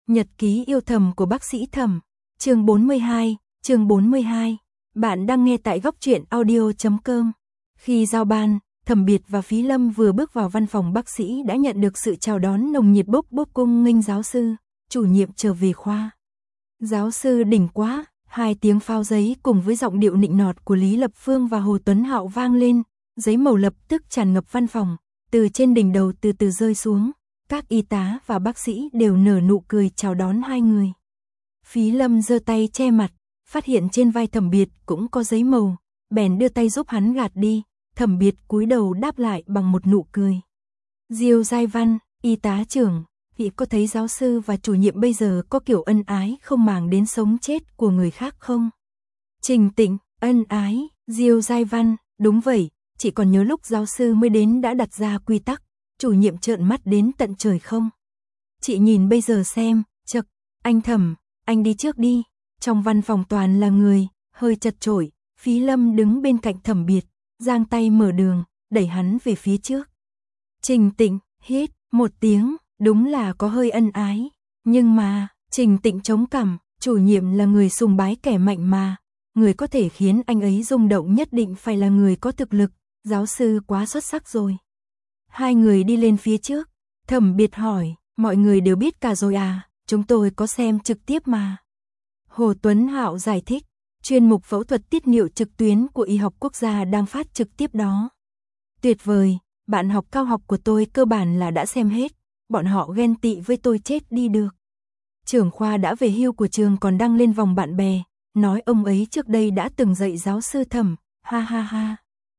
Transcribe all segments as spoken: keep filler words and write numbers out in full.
Nhật ký yêu thầm của bác sĩ Thẩm, chương bốn mươi hai, chương bốn mươi hai. Bạn đang nghe tại góc truyện audio chấm com. Khi giao ban, Thẩm Biệt và Phí Lâm vừa bước vào văn phòng bác sĩ đã nhận được sự chào đón nồng nhiệt bốc bốc cung nghênh giáo sư, chủ nhiệm trở về khoa. Giáo sư đỉnh quá, hai tiếng phao giấy cùng với giọng điệu nịnh nọt của Lý Lập Phương và Hồ Tuấn Hạo vang lên, giấy màu lập tức tràn ngập văn phòng, từ trên đỉnh đầu từ từ rơi xuống. Các y tá và bác sĩ đều nở nụ cười chào đón hai người. Phí Lâm giơ tay che mặt, phát hiện trên vai Thẩm Biệt cũng có giấy màu, bèn đưa tay giúp hắn gạt đi. Thẩm Biệt cúi đầu đáp lại bằng một nụ cười. Diêu Giai Văn, y tá trưởng, vị có thấy giáo sư và chủ nhiệm bây giờ có kiểu ân ái không màng đến sống chết của người khác không? Trình Tịnh, ân ái, Diêu Giai Văn, đúng vậy, chỉ còn nhớ lúc giáo sư mới đến đã đặt ra quy tắc. Chủ nhiệm trợn mắt đến tận trời không? Chị nhìn bây giờ xem, chậc, anh Thẩm, anh đi trước đi. Trong văn phòng toàn là người, hơi chật chội. Phí Lâm đứng bên cạnh Thẩm Biệt, giang tay mở đường, đẩy hắn về phía trước. Trình Tịnh, hít một tiếng, đúng là có hơi ân ái. Nhưng mà, Trình Tịnh chống cằm, chủ nhiệm là người sùng bái kẻ mạnh mà. Người có thể khiến anh ấy rung động nhất định phải là người có thực lực. Giáo sư quá xuất sắc rồi. Hai người đi lên phía trước, Thẩm Biệt hỏi, mọi người đều biết cả rồi à, chúng tôi có xem trực tiếp mà. Hồ Tuấn Hạo giải thích, chuyên mục phẫu thuật tiết niệu trực tuyến của Y học Quốc gia đang phát trực tiếp đó. Tuyệt vời, bạn học cao học của tôi cơ bản là đã xem hết, bọn họ ghen tị với tôi chết đi được. Trưởng khoa đã về hưu của trường còn đăng lên vòng bạn bè, nói ông ấy trước đây đã từng dạy giáo sư Thẩm, ha ha ha.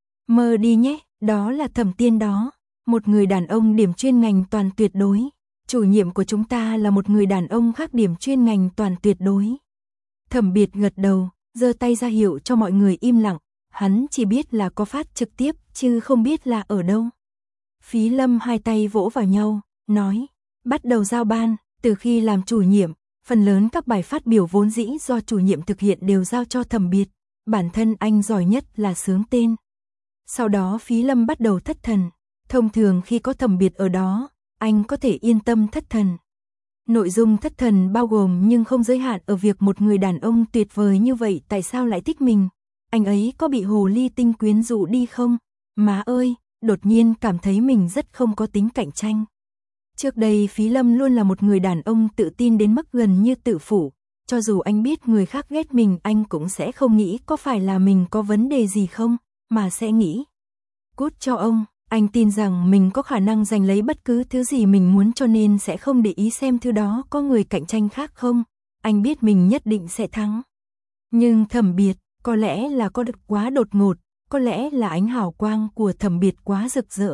Mơ đi nhé, đó là Thẩm Tiên đó. Một người đàn ông điểm chuyên ngành toàn tuyệt đối. Chủ nhiệm của chúng ta là một người đàn ông khác điểm chuyên ngành toàn tuyệt đối. Thẩm Biệt gật đầu, giơ tay ra hiệu cho mọi người im lặng. Hắn chỉ biết là có phát trực tiếp, chứ không biết là ở đâu. Phí Lâm hai tay vỗ vào nhau, nói, bắt đầu giao ban, từ khi làm chủ nhiệm, phần lớn các bài phát biểu vốn dĩ do chủ nhiệm thực hiện đều giao cho Thẩm Biệt. Bản thân anh giỏi nhất là xướng tên. Sau đó Phí Lâm bắt đầu thất thần. Thông thường khi có Thẩm Biệt ở đó, anh có thể yên tâm thất thần. Nội dung thất thần bao gồm nhưng không giới hạn ở việc một người đàn ông tuyệt vời như vậy tại sao lại thích mình. Anh ấy có bị hồ ly tinh quyến rũ đi không? Má ơi, đột nhiên cảm thấy mình rất không có tính cạnh tranh. Trước đây Phí Lâm luôn là một người đàn ông tự tin đến mức gần như tự phụ. Cho dù anh biết người khác ghét mình anh cũng sẽ không nghĩ có phải là mình có vấn đề gì không, mà sẽ nghĩ. Cút cho ông. Anh tin rằng mình có khả năng giành lấy bất cứ thứ gì mình muốn cho nên sẽ không để ý xem thứ đó có người cạnh tranh khác không. Anh biết mình nhất định sẽ thắng. Nhưng Thẩm Biệt, có lẽ là có được quá đột ngột, có lẽ là ánh hào quang của Thẩm Biệt quá rực rỡ.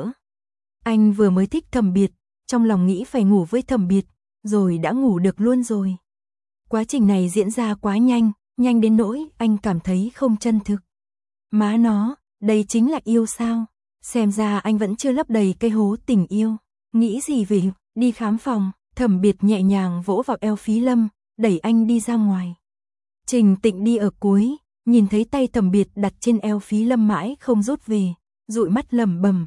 Anh vừa mới thích Thẩm Biệt, trong lòng nghĩ phải ngủ với Thẩm Biệt, rồi đã ngủ được luôn rồi. Quá trình này diễn ra quá nhanh, nhanh đến nỗi anh cảm thấy không chân thực. Má nó, đây chính là yêu sao? Xem ra anh vẫn chưa lấp đầy cây hố tình yêu. Nghĩ gì về đi khám phòng. Thẩm Biệt nhẹ nhàng vỗ vào eo Phí Lâm, đẩy anh đi ra ngoài. Trình Tịnh đi ở cuối, nhìn thấy tay Thẩm Biệt đặt trên eo Phí Lâm mãi không rút về, dụi mắt lẩm bẩm.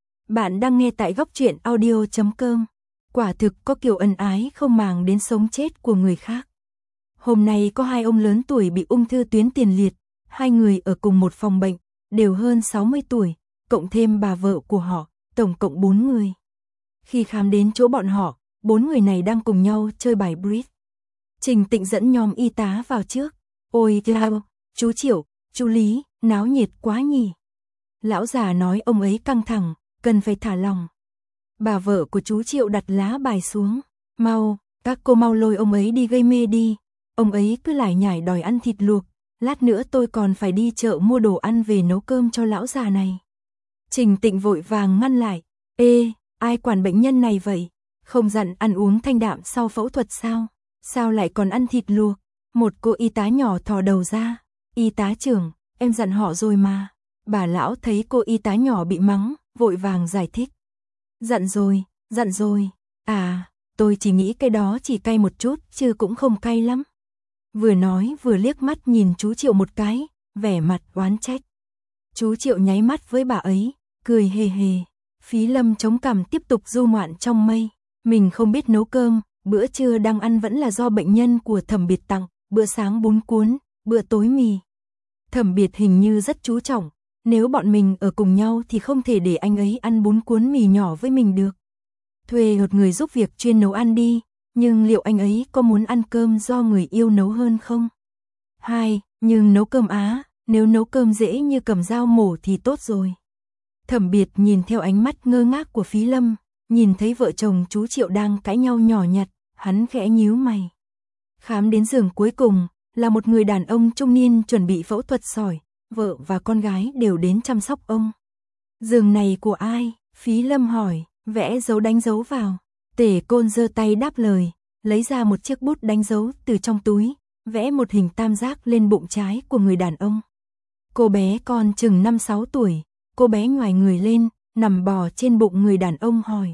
Bạn đang nghe tại góc truyện audio chấm com. Quả thực có kiểu ân ái không màng đến sống chết của người khác. Hôm nay có hai ông lớn tuổi bị ung thư tuyến tiền liệt, hai người ở cùng một phòng bệnh, đều hơn sáu mươi tuổi. Cộng thêm bà vợ của họ, tổng cộng bốn người. Khi khám đến chỗ bọn họ, bốn người này đang cùng nhau chơi bài bridge. Trình Tịnh dẫn nhóm y tá vào trước. Ôi chao, chú Triệu, chú Lý, náo nhiệt quá nhỉ. Lão già nói ông ấy căng thẳng, cần phải thả lòng. Bà vợ của chú Triệu đặt lá bài xuống. Mau, các cô mau lôi ông ấy đi gây mê đi. Ông ấy cứ lải nhải đòi ăn thịt luộc. Lát nữa tôi còn phải đi chợ mua đồ ăn về nấu cơm cho lão già này. Trình Tịnh vội vàng ngăn lại. Ê, ai quản bệnh nhân này vậy? Không dặn ăn uống thanh đạm sau phẫu thuật sao? Sao lại còn ăn thịt luộc? Một cô y tá nhỏ thò đầu ra. Y tá trưởng, em dặn họ rồi mà. Bà lão thấy cô y tá nhỏ bị mắng, vội vàng giải thích. Dặn rồi, dặn rồi. À, tôi chỉ nghĩ cái đó chỉ cay một chút, chứ cũng không cay lắm. Vừa nói vừa liếc mắt nhìn chú Triệu một cái, vẻ mặt oán trách. Chú Triệu nháy mắt với bà ấy, cười hề hề. Phí Lâm chống cằm tiếp tục du ngoạn trong mây. Mình không biết nấu cơm, Bữa trưa đang ăn vẫn là do bệnh nhân của Thẩm Biệt tặng, bữa sáng bún cuốn, bữa tối mì. Thẩm Biệt hình như rất chú trọng, nếu bọn mình ở cùng nhau thì không thể để anh ấy ăn bún cuốn mì nhỏ với mình được. Thuê một người giúp việc chuyên nấu ăn đi, nhưng liệu anh ấy có muốn ăn cơm do người yêu nấu hơn không? Hai, nhưng nấu cơm á, nếu nấu cơm dễ như cầm dao mổ thì tốt rồi. Thẩm Biệt nhìn theo ánh mắt ngơ ngác của Phí Lâm, nhìn thấy vợ chồng chú Triệu đang cãi nhau nhỏ nhặt, hắn khẽ nhíu mày. Khám đến giường cuối cùng, là một người đàn ông trung niên chuẩn bị phẫu thuật sỏi, vợ và con gái đều đến chăm sóc ông. Giường này của ai? Phí Lâm hỏi, vẽ dấu đánh dấu vào. Tể Côn giơ tay đáp lời, lấy ra một chiếc bút đánh dấu từ trong túi, vẽ một hình tam giác lên bụng trái của người đàn ông. Cô bé con chừng năm sáu tuổi, cô bé nhoài người lên, nằm bò trên bụng người đàn ông hỏi.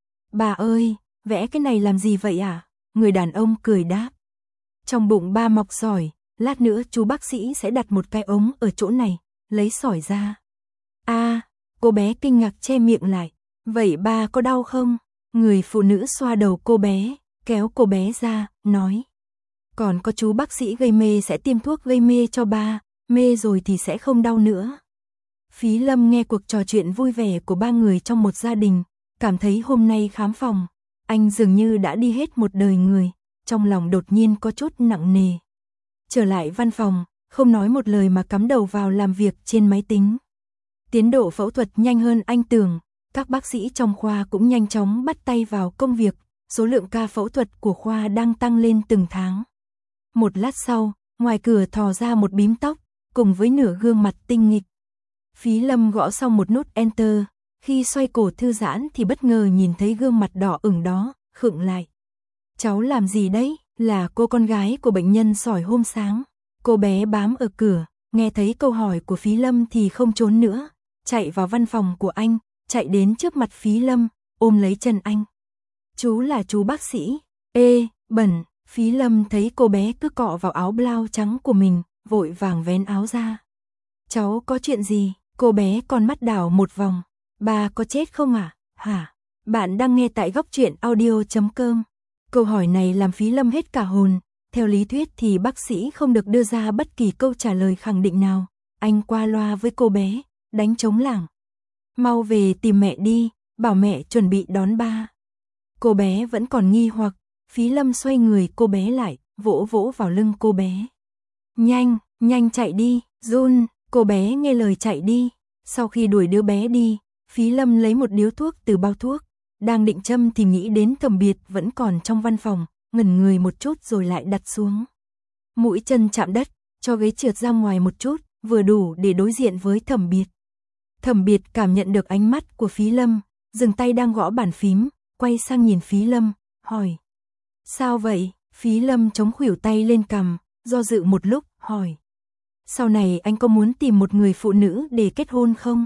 Bà ơi, vẽ cái này làm gì vậy ạ? À? Người đàn ông cười đáp. Trong bụng ba mọc sỏi, lát nữa chú bác sĩ sẽ đặt một cái ống ở chỗ này, lấy sỏi ra. A, à, cô bé kinh ngạc che miệng lại. Vậy ba có đau không? Người phụ nữ xoa đầu cô bé, kéo cô bé ra, nói. Còn có chú bác sĩ gây mê sẽ tiêm thuốc gây mê cho ba, mê rồi thì sẽ không đau nữa. Phí Lâm nghe cuộc trò chuyện vui vẻ của ba người trong một gia đình, cảm thấy hôm nay khám phòng, anh dường như đã đi hết một đời người, trong lòng đột nhiên có chút nặng nề. Trở lại văn phòng, không nói một lời mà cắm đầu vào làm việc trên máy tính. Tiến độ phẫu thuật nhanh hơn anh tưởng, các bác sĩ trong khoa cũng nhanh chóng bắt tay vào công việc, số lượng ca phẫu thuật của khoa đang tăng lên từng tháng. Một lát sau, ngoài cửa thò ra một bím tóc, cùng với nửa gương mặt tinh nghịch. Phí Lâm gõ xong một nút Enter, khi xoay cổ thư giãn thì bất ngờ nhìn thấy gương mặt đỏ ửng đó, khựng lại. Cháu làm gì đấy? Là cô con gái của bệnh nhân sỏi hôm sáng. Cô bé bám ở cửa, nghe thấy câu hỏi của Phí Lâm thì không trốn nữa, chạy vào văn phòng của anh, chạy đến trước mặt Phí Lâm, ôm lấy chân anh. Chú là chú bác sĩ. Ê, bẩn. Phí Lâm thấy cô bé cứ cọ vào áo blau trắng của mình, vội vàng vén áo ra. Cháu có chuyện gì? Cô bé còn mắt đảo một vòng. Bà có chết không à? Hả? Bạn đang nghe tại góc truyện audio chấm com. Câu hỏi này làm Phí Lâm hết cả hồn. Theo lý thuyết thì bác sĩ không được đưa ra bất kỳ câu trả lời khẳng định nào. Anh qua loa với cô bé, đánh trống lảng. Mau về tìm mẹ đi, bảo mẹ chuẩn bị đón ba. Cô bé vẫn còn nghi hoặc, Phí Lâm xoay người cô bé lại, vỗ vỗ vào lưng cô bé. Nhanh, nhanh chạy đi, Jun, cô bé nghe lời chạy đi. Sau khi đuổi đứa bé đi, Phí Lâm lấy một điếu thuốc từ bao thuốc, đang định châm thì nghĩ đến Thẩm Biệt vẫn còn trong văn phòng, ngẩn người một chút rồi lại đặt xuống. Mũi chân chạm đất, cho ghế trượt ra ngoài một chút, vừa đủ để đối diện với Thẩm Biệt. Thẩm Biệt cảm nhận được ánh mắt của Phí Lâm, dừng tay đang gõ bàn phím, quay sang nhìn Phí Lâm, hỏi. Sao vậy? Phí Lâm chống khuỷu tay lên cằm, do dự một lúc, hỏi. Sau này anh có muốn tìm một người phụ nữ để kết hôn không?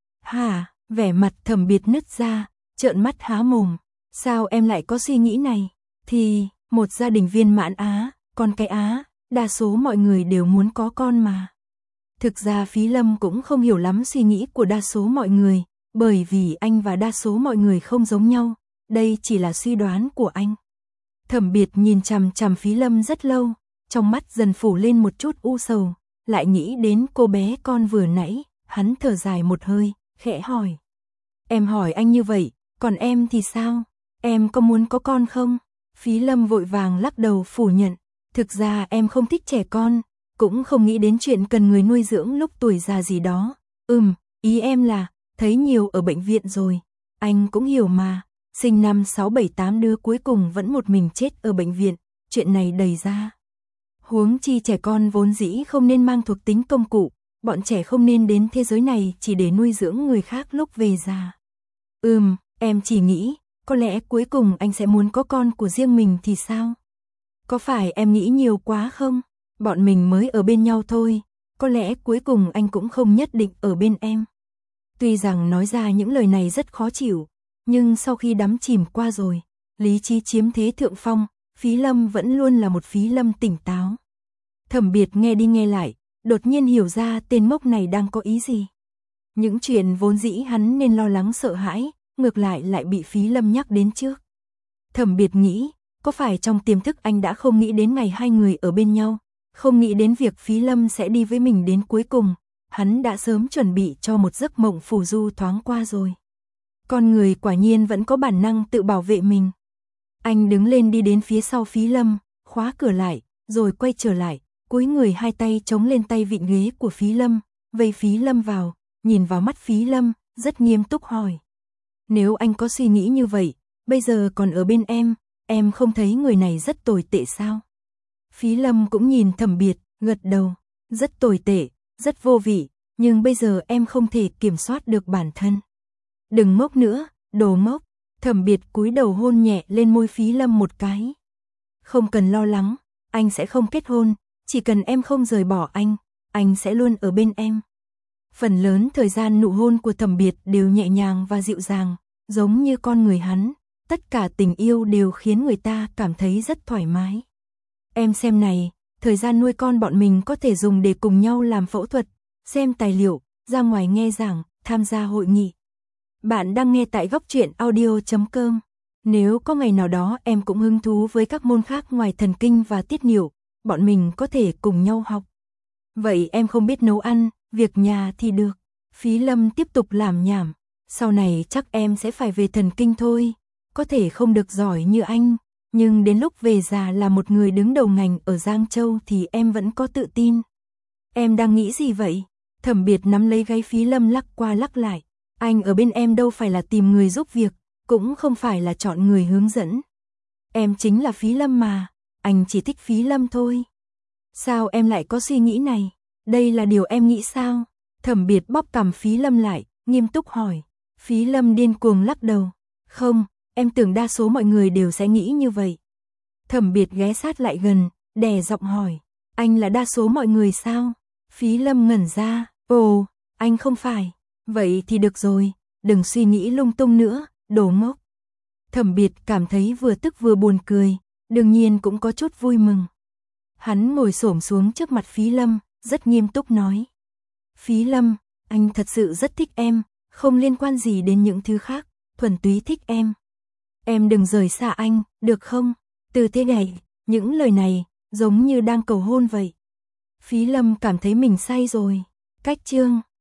Hả? Vẻ mặt Thẩm Biệt nứt ra, trợn mắt há mồm. Sao em lại có suy nghĩ này? Thì, một gia đình viên mãn á, con cái á, đa số mọi người đều muốn có con mà. Thực ra Phí Lâm cũng không hiểu lắm suy nghĩ của đa số mọi người, bởi vì anh và đa số mọi người không giống nhau, đây chỉ là suy đoán của anh. Thẩm Biệt nhìn chằm chằm Phí Lâm rất lâu, trong mắt dần phủ lên một chút u sầu, lại nghĩ đến cô bé con vừa nãy, hắn thở dài một hơi, khẽ hỏi. Em hỏi anh như vậy, còn em thì sao? Em có muốn có con không? Phí Lâm vội vàng lắc đầu phủ nhận, thực ra em không thích trẻ con, cũng không nghĩ đến chuyện cần người nuôi dưỡng lúc tuổi già gì đó. Ừm, ý em là, thấy nhiều ở bệnh viện rồi, anh cũng hiểu mà, sinh năm sáu bảy tám đứa cuối cùng vẫn một mình chết ở bệnh viện, chuyện này đầy ra. Huống chi trẻ con vốn dĩ không nên mang thuộc tính công cụ, bọn trẻ không nên đến thế giới này chỉ để nuôi dưỡng người khác lúc về già. Ừm, em chỉ nghĩ, có lẽ cuối cùng anh sẽ muốn có con của riêng mình thì sao? Có phải em nghĩ nhiều quá không? Bọn mình mới ở bên nhau thôi, có lẽ cuối cùng anh cũng không nhất định ở bên em. Tuy rằng nói ra những lời này rất khó chịu, nhưng sau khi đắm chìm qua rồi, lý trí chiếm thế thượng phong, Phí Lâm vẫn luôn là một Phí Lâm tỉnh táo. Thẩm Biệt nghe đi nghe lại, đột nhiên hiểu ra tên mốc này đang có ý gì. Những chuyện vốn dĩ hắn nên lo lắng sợ hãi, ngược lại lại bị Phí Lâm nhắc đến trước. Thẩm Biệt nghĩ, Có phải trong tiềm thức anh đã không nghĩ đến ngày hai người ở bên nhau, không nghĩ đến việc Phí Lâm sẽ đi với mình đến cuối cùng, hắn đã sớm chuẩn bị cho một giấc mộng phù du thoáng qua rồi. Con người quả nhiên vẫn có bản năng tự bảo vệ mình. Anh đứng lên đi đến phía sau Phí Lâm, khóa cửa lại, rồi quay trở lại, cúi người hai tay chống lên tay vịn ghế của Phí Lâm, vây Phí Lâm vào, nhìn vào mắt Phí Lâm, rất nghiêm túc hỏi. Nếu anh có suy nghĩ như vậy, bây giờ còn ở bên em, em không thấy người này rất tồi tệ sao? Phí Lâm cũng nhìn Thẩm Biệt, gật đầu, rất tồi tệ, rất vô vị, nhưng bây giờ em không thể kiểm soát được bản thân. Đừng ngốc nữa, đồ ngốc. Thẩm Biệt cúi đầu hôn nhẹ lên môi Phí Lâm một cái. Không cần lo lắng, anh sẽ không kết hôn, chỉ cần em không rời bỏ anh, anh sẽ luôn ở bên em. Phần lớn thời gian nụ hôn của Thẩm Biệt đều nhẹ nhàng và dịu dàng, giống như con người hắn, tất cả tình yêu đều khiến người ta cảm thấy rất thoải mái. Em xem này, thời gian nuôi con bọn mình có thể dùng để cùng nhau làm phẫu thuật, xem tài liệu, ra ngoài nghe giảng, tham gia hội nghị. Bạn đang nghe tại góc truyện audio chấm com. Nếu có ngày nào đó em cũng hứng thú với các môn khác ngoài thần kinh và tiết niệu, bọn mình có thể cùng nhau học. Vậy em không biết nấu ăn, việc nhà thì được. Phí Lâm tiếp tục làm nhảm. Sau này chắc em sẽ phải về thần kinh thôi. Có thể không được giỏi như anh, nhưng đến lúc về già là một người đứng đầu ngành ở Giang Châu thì em vẫn có tự tin. Em đang nghĩ gì vậy? Thẩm Biệt nắm lấy gáy Phí Lâm lắc qua lắc lại. Anh ở bên em đâu phải là tìm người giúp việc, cũng không phải là chọn người hướng dẫn. Em chính là Phí Lâm mà, anh chỉ thích Phí Lâm thôi. Sao em lại có suy nghĩ này? Đây là điều em nghĩ sao? Thẩm Biệt bóp cằm Phí Lâm lại, nghiêm túc hỏi. Phí Lâm điên cuồng lắc đầu. Không, em tưởng đa số mọi người đều sẽ nghĩ như vậy. Thẩm Biệt ghé sát lại gần, đè giọng hỏi. Anh là đa số mọi người sao? Phí Lâm ngẩn ra. Ồ, anh không phải. Vậy thì được rồi, đừng suy nghĩ lung tung nữa, đồ ngốc. Thẩm Biệt cảm thấy vừa tức vừa buồn cười, đương nhiên cũng có chút vui mừng. Hắn ngồi xổm xuống trước mặt Phí Lâm, rất nghiêm túc nói. Phí Lâm, anh thật sự rất thích em, không liên quan gì đến những thứ khác, thuần túy thích em. Em đừng rời xa anh, được không? Từ thế này, những lời này, giống như đang cầu hôn vậy. Phí Lâm cảm thấy mình say rồi. Cách chương